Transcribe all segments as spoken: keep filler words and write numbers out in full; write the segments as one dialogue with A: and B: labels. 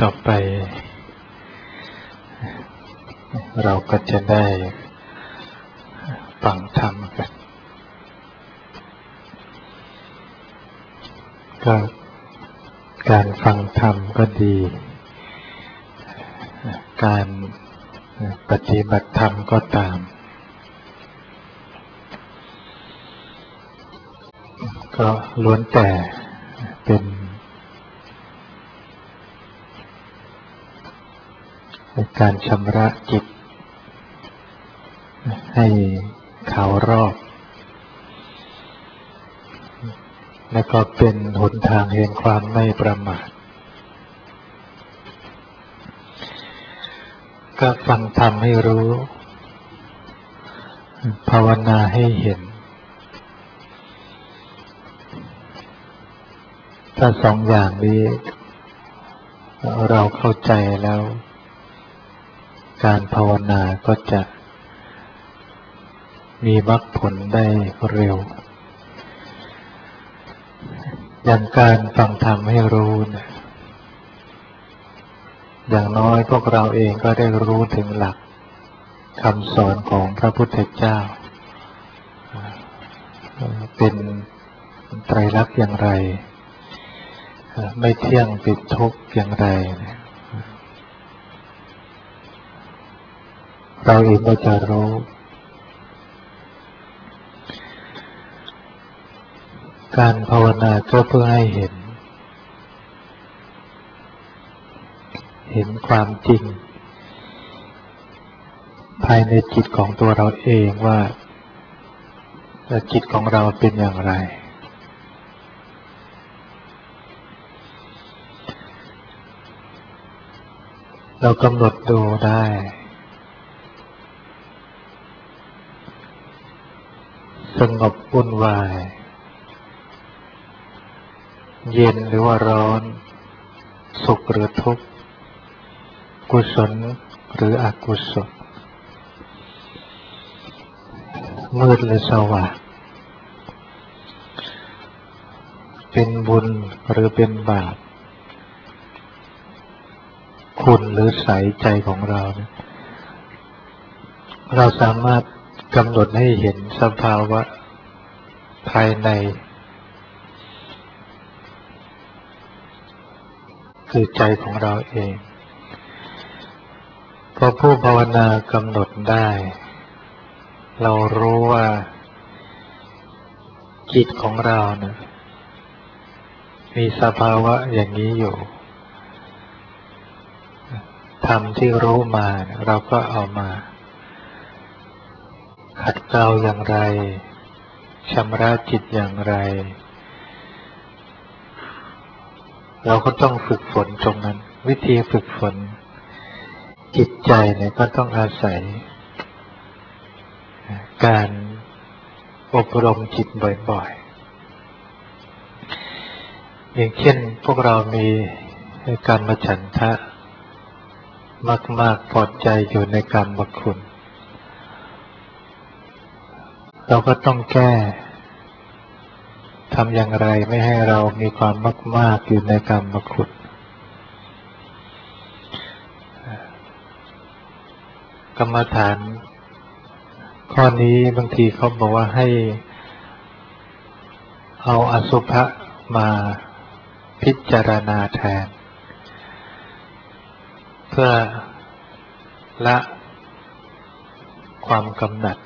A: ต่อไปเราก็จะได้ฟังธรรมกันก็การฟังธรรมก็ดีการปฏิบัติธรรมก็ตามก็ล้วนแต่เป็นการชำระจิตให้ขาวรอบและก็เป็นหนทางแห่งความไม่ประมาทก็ฟังธรรมให้รู้ภาวนาให้เห็นถ้าสองอย่างนี้เราเข้าใจแล้วการภาวนาก็จะมีมรรคผลได้เร็วอย่างการฟังธรรมให้รู้นะอย่างน้อยพวกเราเองก็ได้รู้ถึงหลักคำสอนของพระพุทธเจ้าเป็นไตรลักษณ์อย่างไรไม่เที่ยงเป็นทุกข์อย่างไรเราเองก็จะรู้การภาวนาก็เพื่อให้เห็นเห็นความจริงภายในจิตของตัวเราเองว่าจิตของเราเป็นอย่างไรเรากำหนดดูได้สงบวุ่นวายเย็นหรือว่าร้อนสุขหรือทุกข์กุศลหรืออกุศลมืดหรือสว่างเป็นบุญหรือเป็นบาปคุณหรือใสใจของเราเราสามารถกำหนดให้เห็นสภาวะภายในคือใจของเราเองพอผู้ภาวนากำหนดได้เรารู้ว่าจิตของเรานะมีสภาวะอย่างนี้อยู่ธรรมที่รู้มาเราก็เอามาขัดเกลาอย่างไรชำระจิตอย่างไรเราก็ต้องฝึกฝนตรงนั้นวิธีฝึกฝนจิตใจเนี่ยก็ต้องอาศัยการอบรมจิตบ่อยๆอย่างเช่นพวกเรามีกรรมฉันทะมากๆพอใจอยู่ในกรรมคุณเราก็ต้องแก้ทำอย่างไรไม่ให้เรามีความมากๆอยู่ในกรรมคุณกรรมฐานข้อนี้บางทีเขาบอกว่าให้เอาอสุภะมาพิจารณาแทนเพื่อละความกำหนัด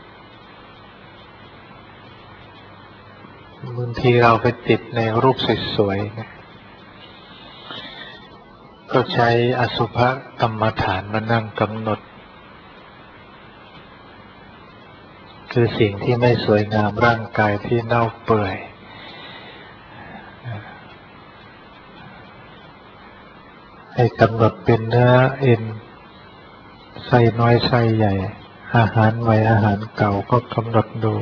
A: บางทีเราไปติดในรูปสวยๆก็ใช้อสุภกรรมฐานมานั่งกำหนดคือสิ่งที่ไม่สวยงามร่างกายที่เน่าเปื่อยให้กำหนดเป็นเนื้อเอ็นไส้น้อยไส้ใหญ่อาหารใหม่อาหารเก่าก็กำหนดดู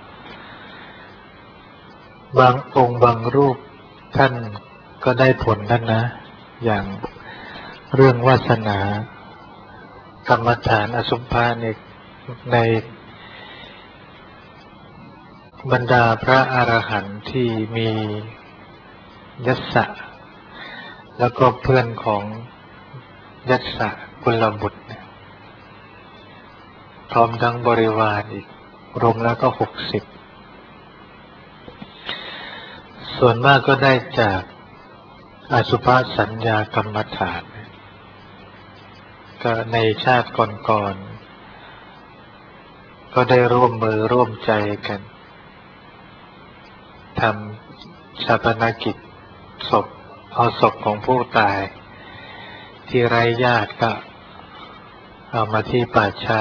A: บางองค์บางรูปท่านก็ได้ผลท่านนะอย่างเรื่องวาสนากรรมฐานอสุภะในในบรรดาพระอรหันต์ที่มียศสะแล้วก็เพื่อนของยัสสะกุลบุตรพร้อมทั้งบริวารอีกรวมแล้วก็หกสิบส่วนมากก็ได้จากอสุภสัญญากรรมฐานก็ในชาติก่อนๆก็ได้ร่วมมือร่วมใจกันทำชาปนกิจศพเอาศพของผู้ตายที่ไร้ญาติก็เอามาที่ป่าช้า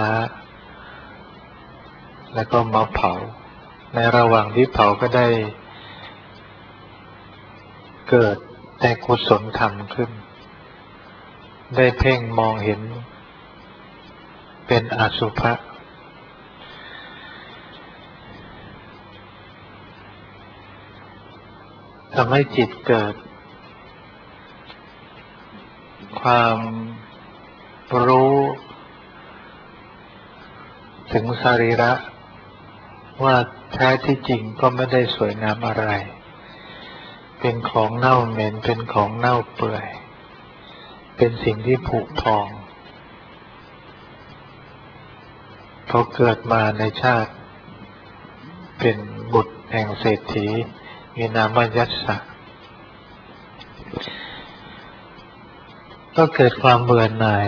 A: แล้วก็มาเผาในระหว่างที่เผาก็ได้เกิดแต่กุศลธรรมขึ้นได้เพ่งมองเห็นเป็นอสุภะทำให้จิตเกิดความรู้ถึงสรีระว่าแท้ที่จริงก็ไม่ได้สวยงามอะไรเป็นของเน่าเหม็นเป็นของเน่าเปื่อยเป็นสิ่งที่ผุพองพอเกิดมาในชาติเป็นบุตรแห่งเศรษฐีมีนามว่ายัสสะก็เกิดความเบื่อหน่าย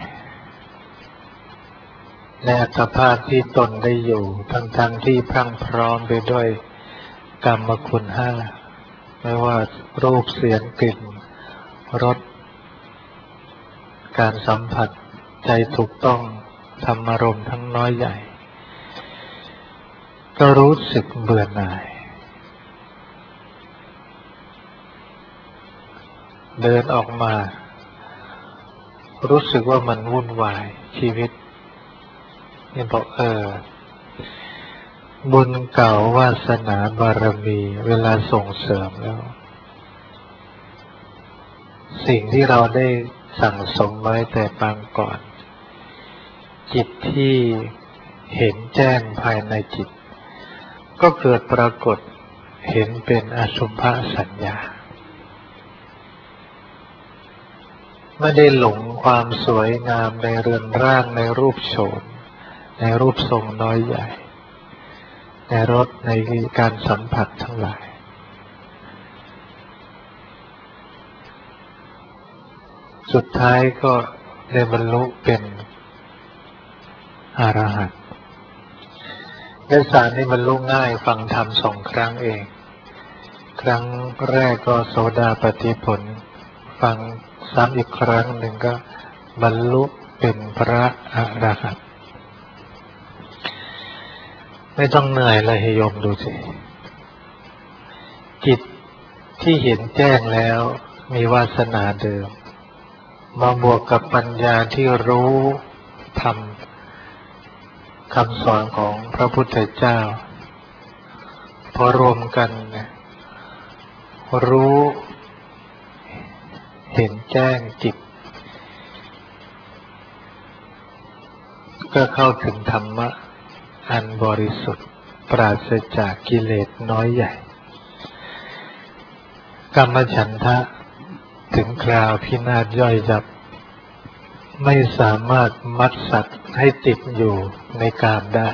A: ในอัตภาพที่ตนได้อยู่ทั้งๆที่พรั่งพร้อมไปด้วยกรรมคุณห้าไม่ว่ารูปเสียงกลิ่นรสการสัมผัสใจถูกต้องธรรมารมณ์ทั้งน้อยใหญ่ก็รู้สึกเบื่อหน่ายเดินออกมารู้สึกว่ามันวุ่นวายชีวิตนี่บอกเออบุญเก่าวาสนาบารมีเวลาส่งเสริมแล้วสิ่งที่เราได้สั่งสมไว้แต่ปางก่อนจิตที่เห็นแจ้งภายในจิตก็เกิดปรากฏเห็นเป็นอสุภสัญญาไม่ได้หลงความสวยงามในเรือนร่างในรูปโฉมในรูปทรงน้อยใหญ่ในรสในการสัมผัสทั้งหลายสุดท้ายก็ได้บรรลุเป็นอรหันต์ยัสสะนี่บรรลุง่ายฟังธรรมสองครั้งเองครั้งแรกก็โสดาปัตติผลฟังซ้ำอีกครั้งหนึ่งก็บรรลุเป็นพระอรหันต์ไม่ต้องเหนื่อยเลยให้โยมดูสิจิตที่เห็นแจ้งแล้วมีวาสนาเดิมมาบวกกับปัญญาที่รู้ธรรมคำสอนของพระพุทธเจ้าพอรวมกันรู้เห็นแจ้งจิตก็เข้าถึงธรรมะอันบริสุทธิ์ปราศจากกิเลสน้อยใหญ่กามฉันทะถึงคราวพินาศย่อยยับไม่สามารถมัดสัตว์ให้ติดอยู่ในกามได้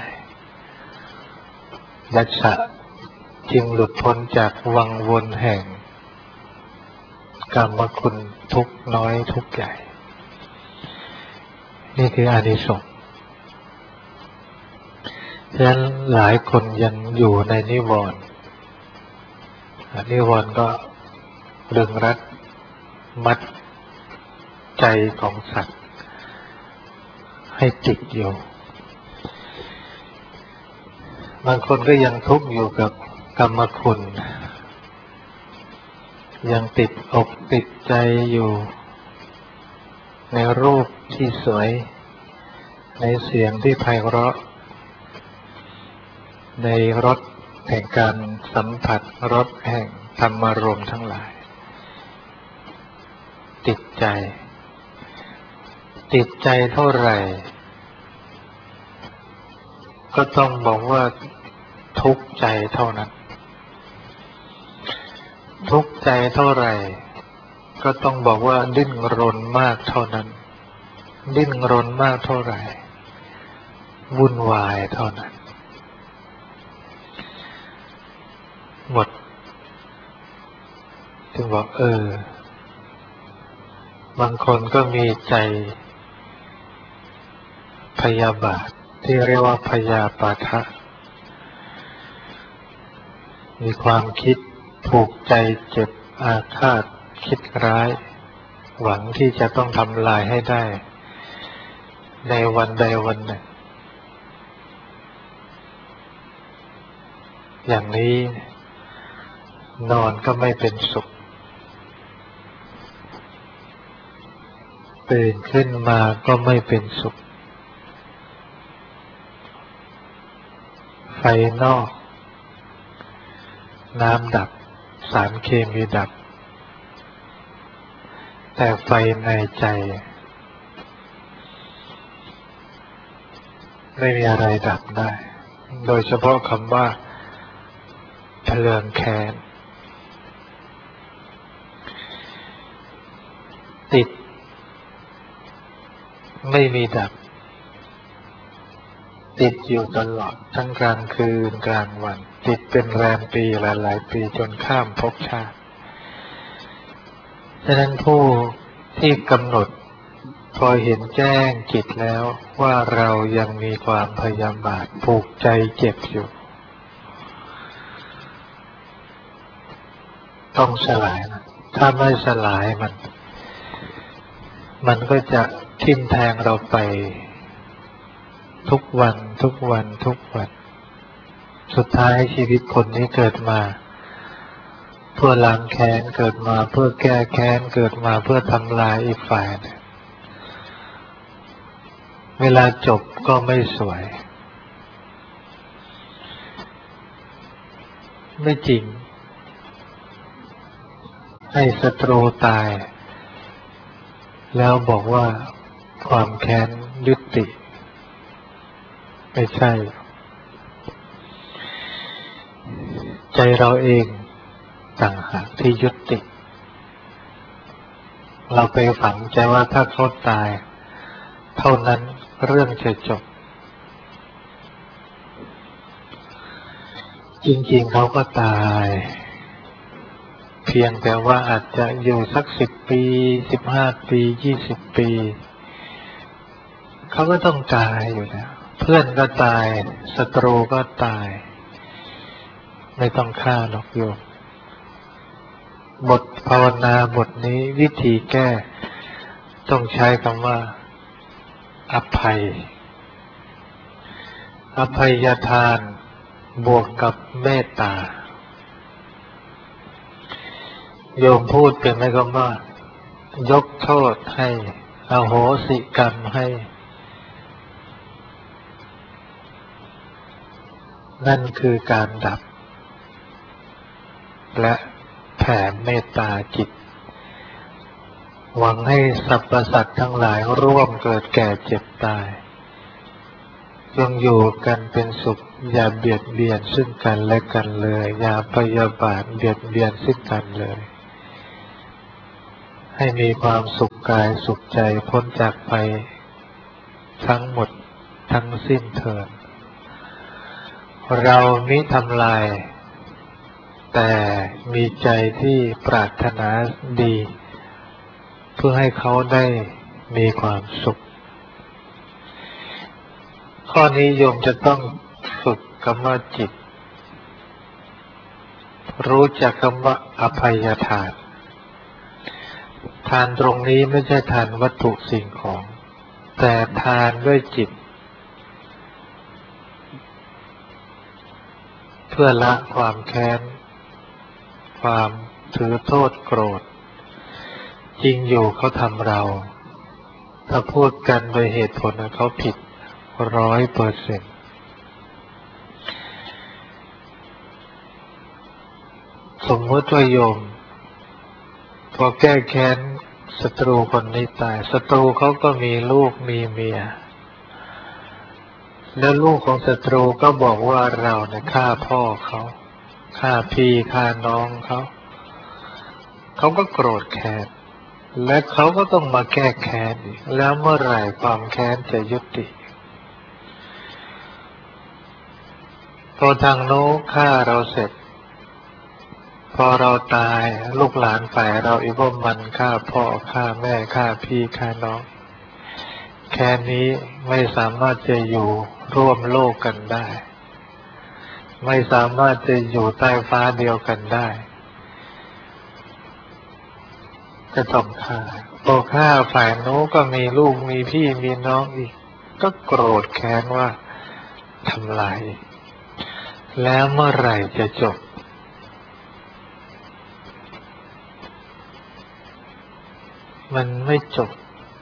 A: ยัสสะจึงหลุดพ้นจากวังวนแห่งกามคุณทุกน้อยทุกใหญ่นี่คืออานิสงส์ฉะนั้นหลายคนยังอยู่ในนิวรณ์นิวรณ์ก็ดึงรัดมัดใจของสัตว์ให้ติดอยู่บางคนก็ยังทุกข์อยู่กับกรรมคุณยังติดอกติดใจอยู่ในรูปที่สวยในเสียงที่ไพเราะในรสแห่งการสัมผัสรสแห่งธรรมารมณ์ทั้งหลายติดใจติดใจเท่าไหร่ก็ต้องบอกว่าทุกข์ใจเท่านั้นทุกข์ใจเท่าไหร่ก็ต้องบอกว่าดิ้นรนมากเท่านั้นดิ้นรนมากเท่าไหร่วุ่นวายเท่านั้นหมดจึงบอกเออบางคนก็มีใจพยาบาทที่เรียกว่าพยาปาทะมีความคิดผูกใจเจ็บอาฆาตคิดร้ายหวังที่จะต้องทำลายให้ได้ในวันใดวันหนึ่งอย่างนี้นอนก็ไม่เป็นสุขตื่นขึ้นมาก็ไม่เป็นสุขไฟนอกน้ำดับสารเคมีดับแต่ไฟในใจไม่มีอะไรดับได้โดยเฉพาะคำว่าเพลิงแค้นติดไม่มีดับติดอยู่ตลอดทั้งกลางคืนกลางวันติดเป็นแรมปีหลายๆปีจนข้ามภพชาติฉะนั้นผู้ที่กำหนดพอเห็นแจ้งจิตแล้วว่าเรายังมีความพยาบาทผูกใจเจ็บอยู่ต้องสลายมันถ้าไม่สลายมันมันก็จะทิ่มแทงเราไปทุกวันทุกวันทุกวันสุดท้ายชีวิตคนนี้เกิดมาเพื่อล้างแค้นเกิดมาเพื่อแก้แค้นเกิดมาเพื่อทำลายอีกฝ่ายเวลาจบก็ไม่สวยไม่จริงให้ศัตรูตายแล้วบอกว่าความแค้นยุติไม่ใช่ใจเราเองต่างหากที่ยุติเราไปฝังใจว่าถ้าเขาตายเท่านั้นเรื่องจะจบจริงๆเขาก็ตายเพียงแต่ว่าอาจจะอยู่สักสิบปีสิบห้าปียี่สิบปีเขาก็ต้องตายอยู่แล้วเพื่อนก็ตายศัตรูก็ตายไม่ต้องฆ่าหรอกโยมบทภาวนาบทนี้วิธีแก้ต้องใช้คำว่าอภัยอภัยทานบวกกับเมตตาโยมพูดเป็นไหมคำว่ายกโทษให้อโหสิกรรมให้นั่นคือการดับและแผ่เมตตาจิตหวังให้สรรพสัตว์ทั้งหลายร่วมเกิดแก่เจ็บตายจงอยู่กันเป็นสุขอย่าเบียดเบียนซึ่งกันและกันเลยอย่าพยาบาทเบียดเบียนซึ่งกันเลยให้มีความสุขกายสุขใจพ้นจากไปทั้งหมดทั้งสิ้นเถิดเรามิทำลายแต่มีใจที่ปรารถนาดีเพื่อให้เขาได้มีความสุขข้อนี้โยมจะต้องฝึกคำว่าจิตรู้จักคำว่าอภัยทานทานตรงนี้ไม่ใช่ทานวัตถุสิ่งของแต่ทานด้วยจิตเพื่อละความแค้นความถือโทษโกรธจริงอยู่เขาทำเราถ้าพูดกันโดยเหตุผลเขาผิดร้อยเปอร์เซ็นต์สมมติว่าโยมพอแก้แค้นศัตรูคนนี้ตายศัตรูเขาก็มีลูกมีเมียแล้วลูกของศัตรูก็บอกว่าเราเนี่ยฆ่าพ่อเขาฆ่าพี่ฆ่าน้องเขาเขาก็โกรธแค้นและเขาก็ต้องมาแก้แค้นอีกแล้วเมื่อไหร่ความแค้นจะยุติพอทางโน้นฆ่าเราเสร็จพอเราตายลูกหลานฝ่ายเราอีกว่ามันฆ่าพ่อฆ่าแม่ฆ่าพี่ฆ่าน้องแค่นี้ไม่สามารถจะอยู่ร่วมโลกกันได้ไม่สามารถจะอยู่ใต้ฟ้าเดียวกันได้ก็ต้องฆ่าพอฆ่าฝ่ายโน้นก็มีลูกมีพี่มีน้องอีกก็โกรธแค้นว่าทำลายแล้วเมื่อไหร่จะจบมันไม่จบ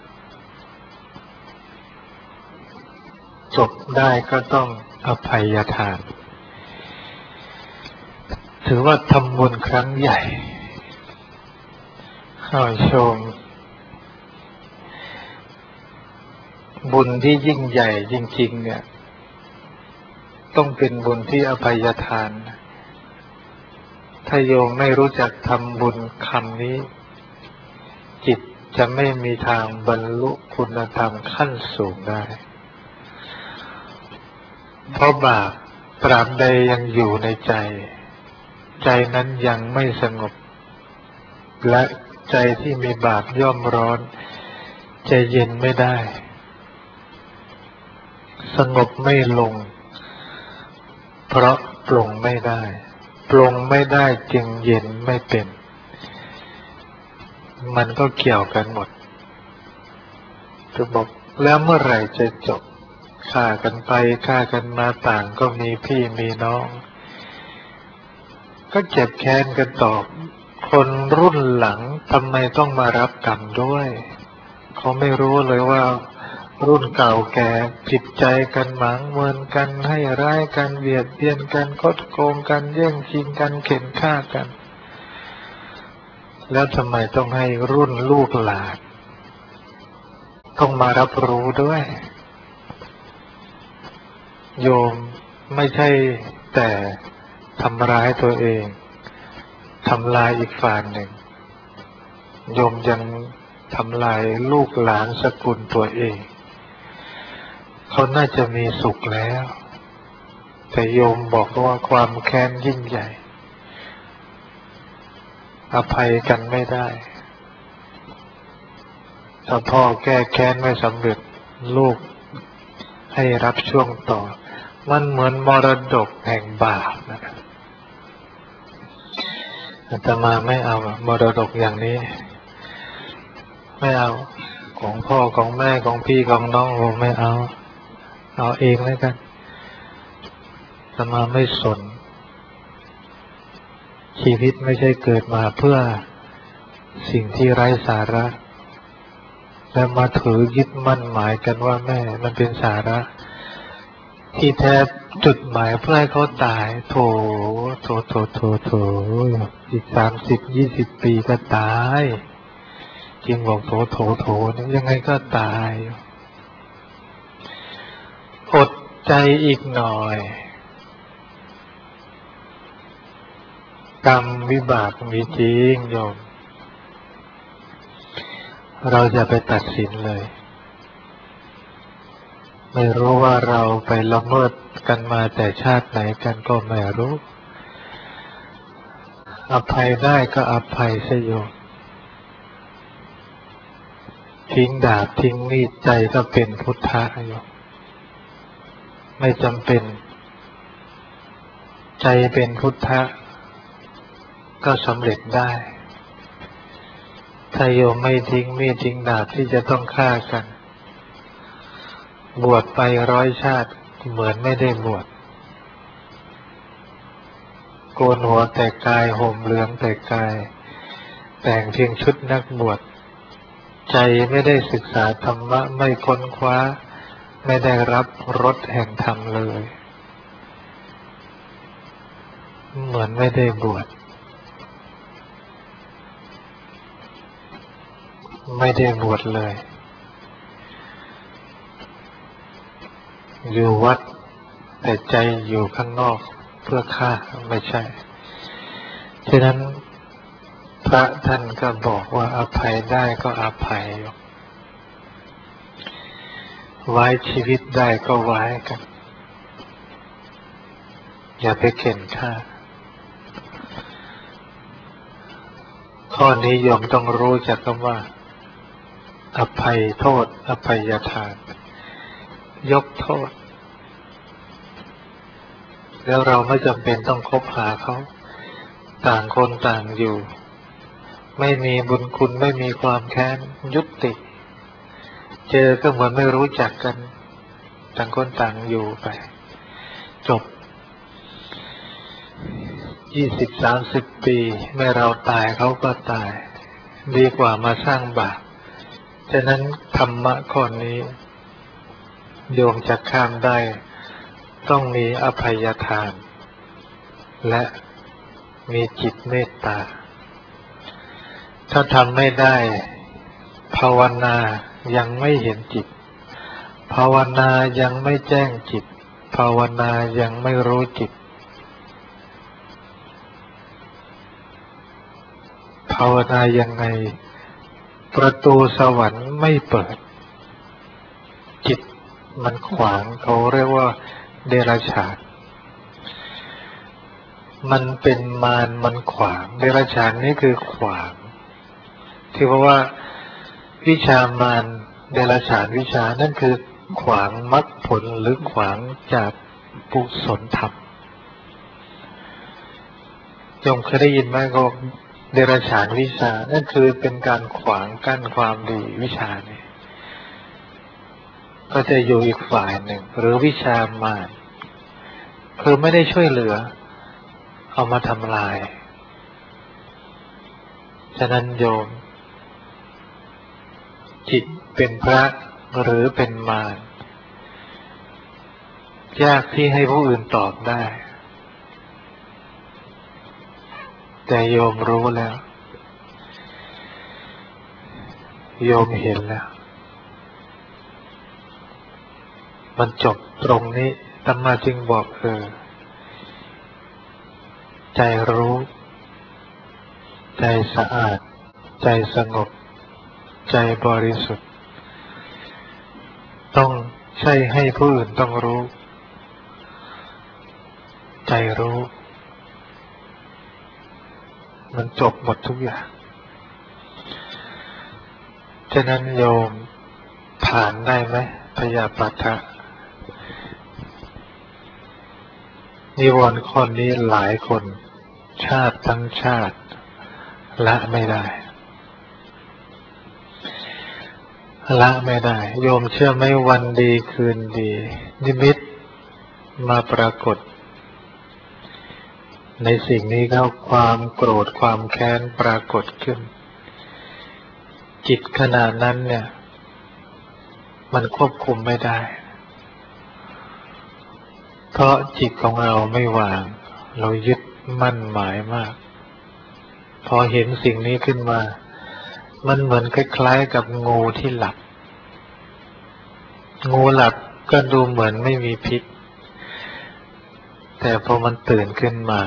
A: จบได้ก็ต้องอภัยทานถือว่าทำบุญครั้งใหญ่ข้าชมบุญที่ยิ่งใหญ่จริงๆเนี่ยต้องเป็นบุญที่อภัยทานถ้าโยมไม่รู้จักทำบุญคำนี้จิตจะไม่มีทางบรรลุคุณธรรมขั้นสูงได้เพราะบาปตราบใดยังอยู่ในใจใจนั้นยังไม่สงบและใจที่มีบาปย่อมร้อนใจเย็นไม่ได้สงบไม่ลงเพราะปลงไม่ได้ปลงไม่ได้จึงเย็นไม่เป็นมันก็เกี่ยวกันหมดจะบอกแล้วเมื่อไหร่จะจบฆ่ากันไปฆ่ากันมาต่างก็มีพี่มีน้องก็เจ็บแค้นกันต่อคนรุ่นหลังทำไมต้องมารับกรรมด้วยเขาไม่รู้เลยว่ารุ่นเก่าแก่ผิดใจกันหมางเมินกันให้ร้ายกันเบียดเบียนกันคดโกงกันแย่งชิงกันเข็นฆ่ากันแล้วทำไมต้องให้รุ่นลูกหลานต้องมารับรู้ด้วยโยมไม่ใช่แต่ทำร้ายตัวเองทำลายอีกฝ่ายหนึ่งโยมยังทำลายลูกหลานสกุลตัวเองเขาน่าจะมีสุขแล้วแต่โยมบอกว่าความแค้นยิ่งใหญ่อภัยกันไม่ได้ถ้าพ่อแก้แค้นไม่สำเร็จลูกให้รับช่วงต่อมันเหมือนมรดกแห่งบาปนะอาตมาไม่เอามรดกอย่างนี้ไม่เอาของพ่อของแม่ของพี่ของน้องผมไม่เอาเอาเองเลยกันอาตมาไม่สนชีวิตไม่ใช่เกิดมาเพื่อสิ่งที่ไร้สาระแล้วมาถือยึดมั่นหมายกันว่าแม่มันเป็นสาระที่แท้จุดหมายเพื่อให้เขาตายโถโถโถโถโถอีกสามสิบยี่สิบปีก็ตายจริงบอกโถโถโถนี่ยังไงก็ตายอดใจอีกหน่อยกรรมวิบากมีจริงโยมเราจะไปตัดสินเลยไม่รู้ว่าเราไปละเมิดกันมาแต่ชาติไหนกันก็ไม่รู้อภัยได้ก็อภัยซะโยมทิ้งดาบทิ้งมีดใจก็เป็นพุทธะโยมไม่จำเป็นใจเป็นพุทธะก็สำเร็จได้ถ้าโยมไม่ทิ้งมีดทิ้งดาบที่จะต้องฆ่ากันบวชไปร้อยชาติเหมือนไม่ได้บวชโกนหัวแต่กายห่มเหลืองแต่กายแต่งเพียงชุดนักบวชใจไม่ได้ศึกษาธรรมะไม่ค้นคว้าไม่ได้รับรสแห่งธรรมเลยเหมือนไม่ได้บวชไม่ได้บวชเลยอยู่วัดแต่ใจอยู่ข้างนอกเพื่อฆ่าไม่ใช่ฉะนั้นพระท่านก็บอกว่าอภัยได้ก็อภัยไว้ชีวิตได้ก็ไว้กันอย่าไปเข็นฆ่าข้อนี้โยมต้องรู้จักคำว่าอภัยโทษอภัยทานยกโทษแล้วเราไม่จำเป็นต้องคบหาเขาต่างคนต่างอยู่ไม่มีบุญคุณไม่มีความแค้นยุติเจอก็เหมือนไม่รู้จักกันต่างคนต่างอยู่ไปจบยี่สิบสามสิบปีไม่เราตายเขาก็ตายดีกว่ามาสร้างบาปฉะนั้นธรรมะข้อนี้โยมจะข้ามได้ต้องมีอภัยทานและมีจิตเมตตาถ้าทำไม่ได้ภาวนายังไม่เห็นจิตภาวนายังไม่แจ้งจิตภาวนายังไม่รู้จิตภาวนายังไงประตูสวรรค์ไม่เปิดจิตมันขวางเขาเรียกว่าเดรัจฉานมันเป็นมารมันขวางเดรัจฉานนี่คือขวางที่เพราะว่าวิชามารเดรัจฉานวิชานั่นคือขวางมรรคผลหรือขวางจากกุศลธรรมโยมเคยได้ยินไหมก็เดรัจฉานวิชานั่นคือเป็นการขวางกั้นความดีวิชานี้ก็จะอยู่อีกฝ่ายหนึ่งหรือวิชามารคือไม่ได้ช่วยเหลือเอามาทำลายฉะนั้นโยมจิตเป็นพระหรือเป็นมารยากที่ให้ผู้อื่นตอบได้แต่โยมรู้แล้วโยมเห็นแล้วมันจบตรงนี้ธรรมะจึงบอกเออใจรู้ใจสะอาดใจสงบใจบริสุทธิ์ต้องใช่ให้ผู้อื่นต้องรู้ใจรู้มันจบหมดทุกอย่างฉะนั้นโยมผ่านได้ไหมพยาปาทะนิวรณ์ข้อนี้หลายคนชาติทั้งชาติละไม่ได้ละไม่ได้โยมเชื่อไหมวันดีคืนดีนิมิตมาปรากฏในสิ่งนี้เข้าความโกรธความแค้นปรากฏขึ้นจิตขณะนั้นเนี่ยมันควบคุมไม่ได้เพราะจิตของเราไม่วางเรายึดมั่นหมายมากพอเห็นสิ่งนี้ขึ้นมามันเหมือนคล้ายๆกับงูที่หลับงูหลับก็ดูเหมือนไม่มีพิษแต่พอมันตื่นขึ้นมา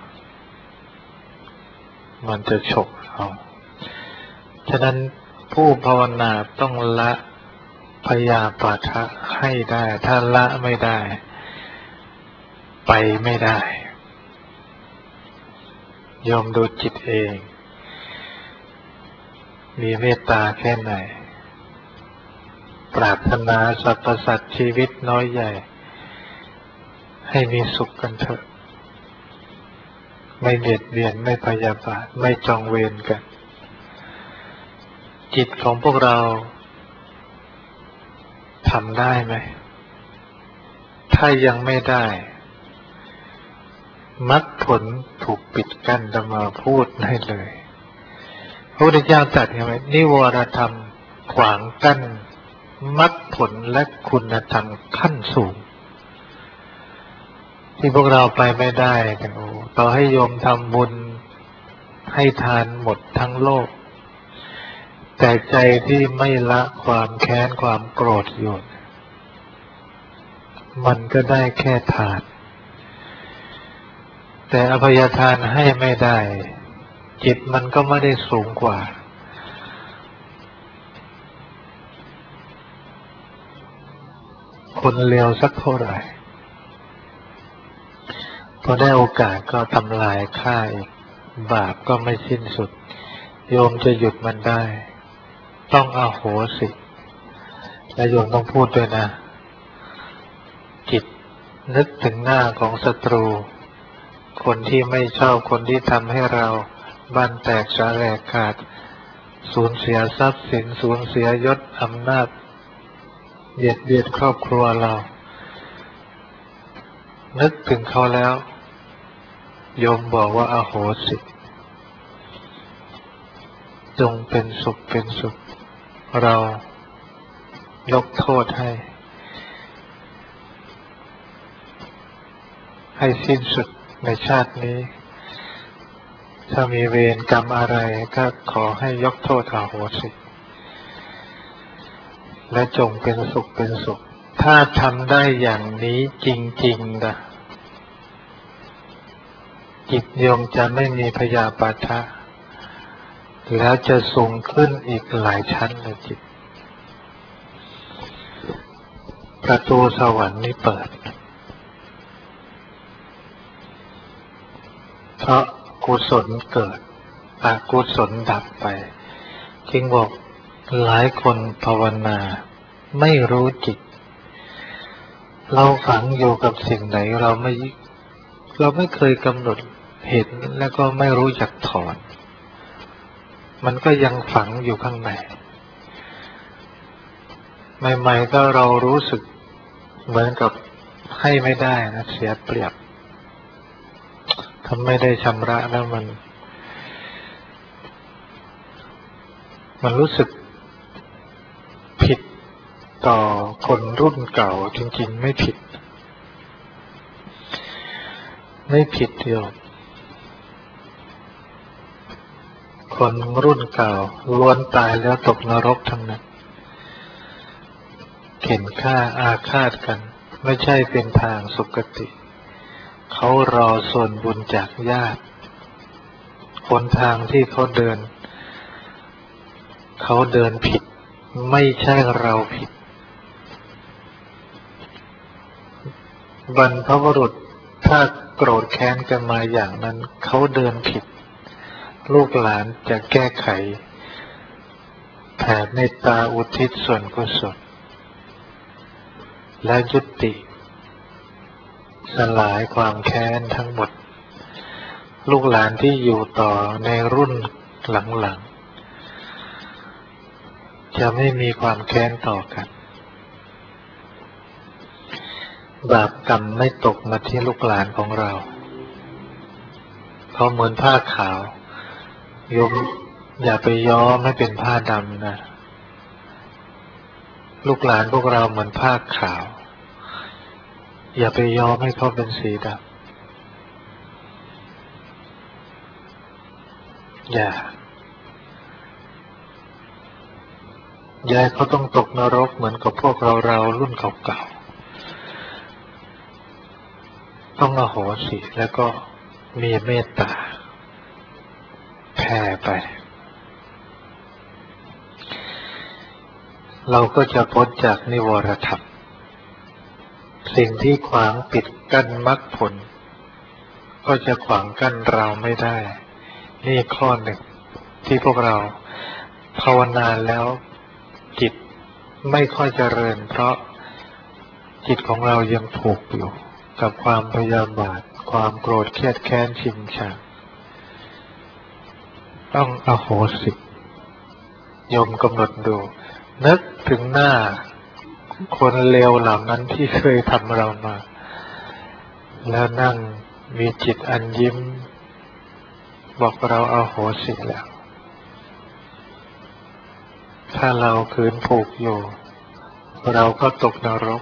A: มันจะฉกเอาฉะนั้นผู้ภาวนาต้องละพยาปาทะให้ได้ถ้าละไม่ได้ไปไม่ได้ยอมดูจิตเองมีเมตตาแค่ไหนปรารถนาสรรพสัตว์ชีวิตน้อยใหญ่ให้มีสุขกันเถอะไม่เบียดเบียนไม่พยาบาทไม่จองเวรกันจิตของพวกเราทำได้ไหมถ้ายังไม่ได้มรรคผลถูกปิดกั้นจะมาพูดได้เลยพระพุทธเจ้าตรัสไว้นิวรธรรมขวางกั้นมรรคผลและคุณธรรมขั้นสูงที่พวกเราไปไม่ได้กันโอ้ต่อให้โยมทำบุญให้ทานหมดทั้งโลกแต่ใจที่ไม่ละความแค้นความโกรธอยู่มันก็ได้แค่ทานแต่อภัยทานให้ไม่ได้จิตมันก็ไม่ได้สูงกว่าคนเลวสักเท่าไหร่พอได้โอกาสก็ทำลายฆ่าอีกบาปก็ไม่สิ้นสุดโยมจะหยุดมันได้ต้องอโหสิและโยมต้องพูดด้วยนะจิตนึกถึงหน้าของศัตรูคนที่ไม่ชอบคนที่ทำให้เราบ้านแตกสาแหลกขาดสูญเสียทรัพย์สินสูญเสียยศอำนาจเบียดเบียนครอบครัวเรานึกถึงเขาแล้วโยมบอกว่าอโหสิจงเป็นสุขเป็นสุขเรายกโทษให้ให้สิ้นสุดในชาตินี้ถ้ามีเวรกรรมอะไรก็ขอให้ยกโทษอโหสิและจงเป็นสุขเป็นสุขถ้าทำได้อย่างนี้จริงๆนะจิตโยมจะไม่มีพยาบาทะแล้วจะสูงขึ้นอีกหลายชั้นเลยจิตประตูสวรรค์นี้เปิดเพราะกุศลเกิดอกุศลดับไปจึงบอกหลายคนภาวนาไม่รู้จิตเราฝังอยู่กับสิ่งไหนเราไม่เราไม่เคยกำหนดเห็นแล้วก็ไม่รู้จักถอนมันก็ยังฝังอยู่ข้างในใหม่ๆก็เรารู้สึกเหมือนกับให้ไม่ได้นะเสียเปรียบถ้าไม่ได้ชำระแล้วมันมันรู้สึกผิดต่อคนรุ่นเก่าจริงๆไม่ผิดไม่ผิดโยมคนรุ่นเก่าล้วนตายแล้วตกนรกทั้งนั้นเข็นฆ่าอาฆาตกันไม่ใช่เป็นทางสุคติเขารอส่วนบุญจากญาติคนทางที่เขาเดินเขาเดินผิดไม่ใช่เราผิดบรรพบุรุษถ้าโกรธแค้นกันมาอย่างนั้นเขาเดินผิดลูกหลานจะแก้ไขแผ่เมตตาอุทิศส่วนกุศลและยุติสลายความแค้นทั้งหมดลูกหลานที่อยู่ต่อในรุ่นหลังๆจะไม่มีความแค้นต่อกันบาปกรรมไม่ตกมาที่ลูกหลานของเราเขาเหมือนผ้าขาวโยมอย่าไปย้อมให้เป็นผ้าดำนะลูกหลานพวกเราเหมือนผ้าขาวอย่าไปย้อมให้เขาเป็นสีดำอย่าอย่าให้เขาต้องตกนรกเหมือนกับพวกเราเรารุ่นเก่าๆต้องอโหสิแล้วก็มีเมตตาแผ่ไปเราก็จะพ้นจากนิวรธรรมสิ่งที่ขวางปิดกั้นมรรคผลก็จะขวางกั้นเราไม่ได้นี่ข้อหนึ่งที่พวกเราภาวนาแล้วจิตไม่ค่อยเจริญเพราะจิตของเรายังผูกอยู่กับความพยาบาทความโกรธเครียดแค้นชิงชังต้องอโหสิโยมกำหนดดูนึกถึงหน้าคนเลวเหล่านั้นที่เคยทำเรามาแล้วนั่งมีจิตอันยิ้มบอกเราอโหสิแล้วถ้าเราขืนผูกอยู่เราก็ตกนรก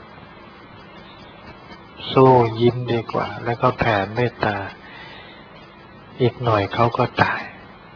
A: สู้ยิ้มดีกว่าแล้วก็แผ่เมตตาอีกหน่อยเขาก็ตาย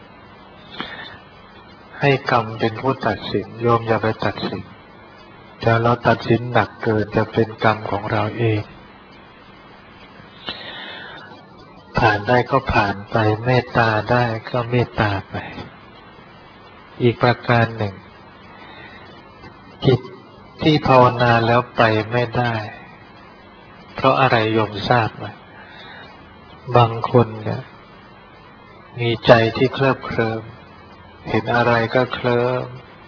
A: ให้กรรมเป็นผู้ตัดสินโยมอย่าไปตัดสินแต่เราตัดสินหนักเกินจะเป็นกรรมของเราเองภผ่านได้ก็ผ่านไปเมตตาได้ก็เมตตาไปอีกประการหนึ่งจิตที่ภาวนาแล้วไปไม่ได้เพราะอะไรโยมทราบไหมบางคนเนี่ยมีใจที่เคลิบเคลิ้มเห็นอะไรก็เคลิ้ม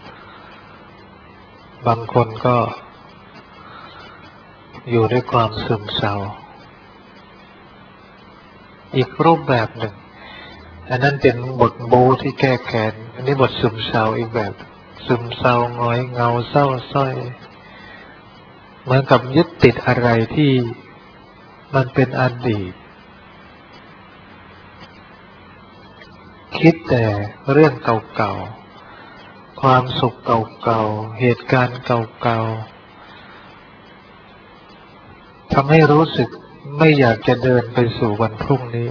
A: บางคนก็อยู่ด้วยความซึมเศร้าอีกรูปแบบหนึ่งอันนั้นเป็นบทบูที่แก้แค้นอันนี้บทซึมเศร้าอีกแบบซึมเศร้าหงอยเงาเศร้าส้อยเหมือนกับยึดติดอะไรที่มันเป็นอดีตคิดแต่เรื่องเก่าๆความสุขเก่าๆเหตุการณ์เก่าๆทำให้รู้สึกไม่อยากจะเดินไปสู่วันพรุ่งนี้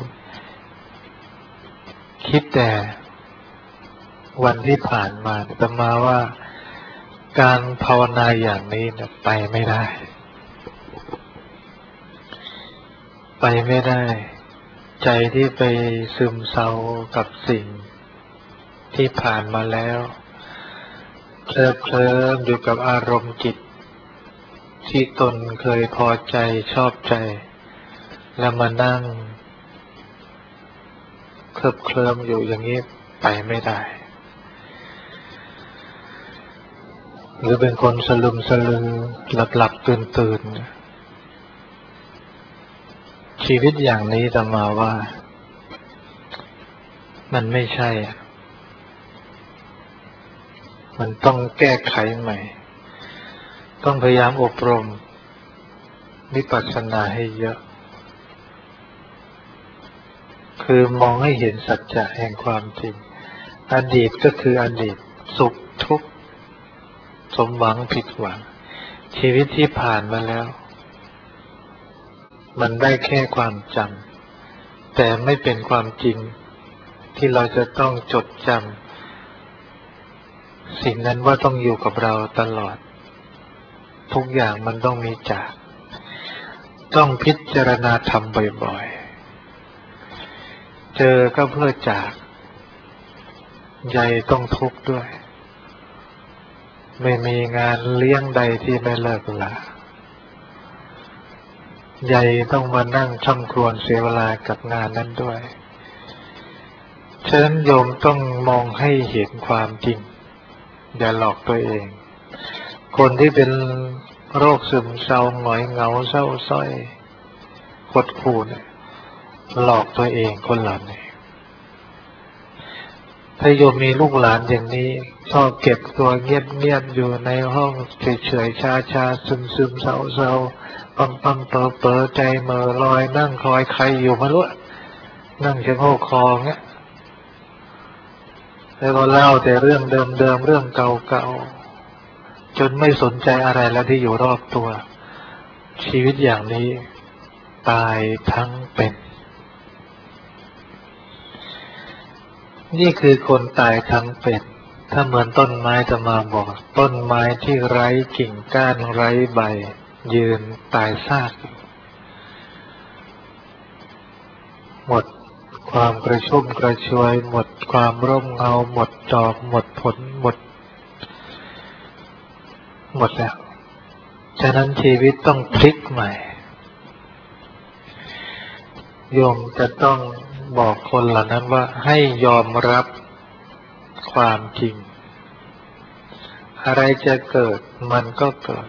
A: คิดแต่วันที่ผ่านมาแต่มาว่าการภาวนาอย่างนี้เนี่ยไปไม่ได้ไปไม่ได้ใจที่ไปซึมเศร้ากับสิ่งที่ผ่านมาแล้วเคลิบเคลิ้มอยู่กับอารมณ์จิตที่ตนเคยพอใจชอบใจแล้วมานั่งเคลิบเคลิ้มอยู่อย่างนี้ไปไม่ได้หรือเป็นคนสลึมสลือหลับหลับตื่นตื่นชีวิตอย่างนี้จะมาว่ามันไม่ใช่มันต้องแก้ไขใหม่ต้องพยายามอบรมวิปัสสนาให้เยอะคือมองให้เห็นสัจจะแห่งความจริงอดีตก็คืออดีตสุขทุกข์สมหวังผิดหวังชีวิตที่ผ่านมาแล้วมันได้แค่ความจำแต่ไม่เป็นความจริงที่เราจะต้องจดจำสิ่งนั้นว่าต้องอยู่กับเราตลอดทุกอย่างมันต้องมีจากต้องพิจารณาธรรมบ่อยๆเจอก็เพื่อจากใหญ่ต้องทุกข์ด้วยไม่มีงานเลี้ยงใดที่ไม่เลิกลาใหญ่ต้องมานั่งช่ำครวญเสียเวลากับงานนั้นด้วยฉะนั้นโยมต้องมองให้เห็นความจริงอย่าหลอกตัวเองคนที่เป็นโรคซึมเศร้าหงอยเหงาเศร้าส้อยหดหู่เนี่ยหลอกตัวเองคนเหล่านี้ถ้าโยมมีลูกหลานอย่างนี้ชอบเก็บตัวเงียบๆอยู่ในห้องเฉยๆชาๆซึมๆเศร้าๆปั๊มๆเป๋อๆใจเหม่อลอยนั่งคอยใครอยู่ไม่รู้นั่งชะโงกคอเงี้ยแล้วก็เล่าแต่เรื่องเดิมๆเรื่องเก่าๆจนไม่สนใจอะไรแล้วที่อยู่รอบตัวชีวิตอย่างนี้ตายทั้งเป็นนี่คือคนตายทั้งเป็นถ้าเหมือนต้นไม้จะมาบอกต้นไม้ที่ไร้กิ่งก้านไร้ใบยืนตายซากหมดความกระชุ่มกระชวยหมดความร่มเงาหมดดอกหมดผลหมดหมดแล้วฉะนั้นชีวิตต้องพลิกใหม่โยมจะต้องบอกคนเหล่านั้นว่าให้ยอมรับความจริงอะไรจะเกิดมันก็เกิด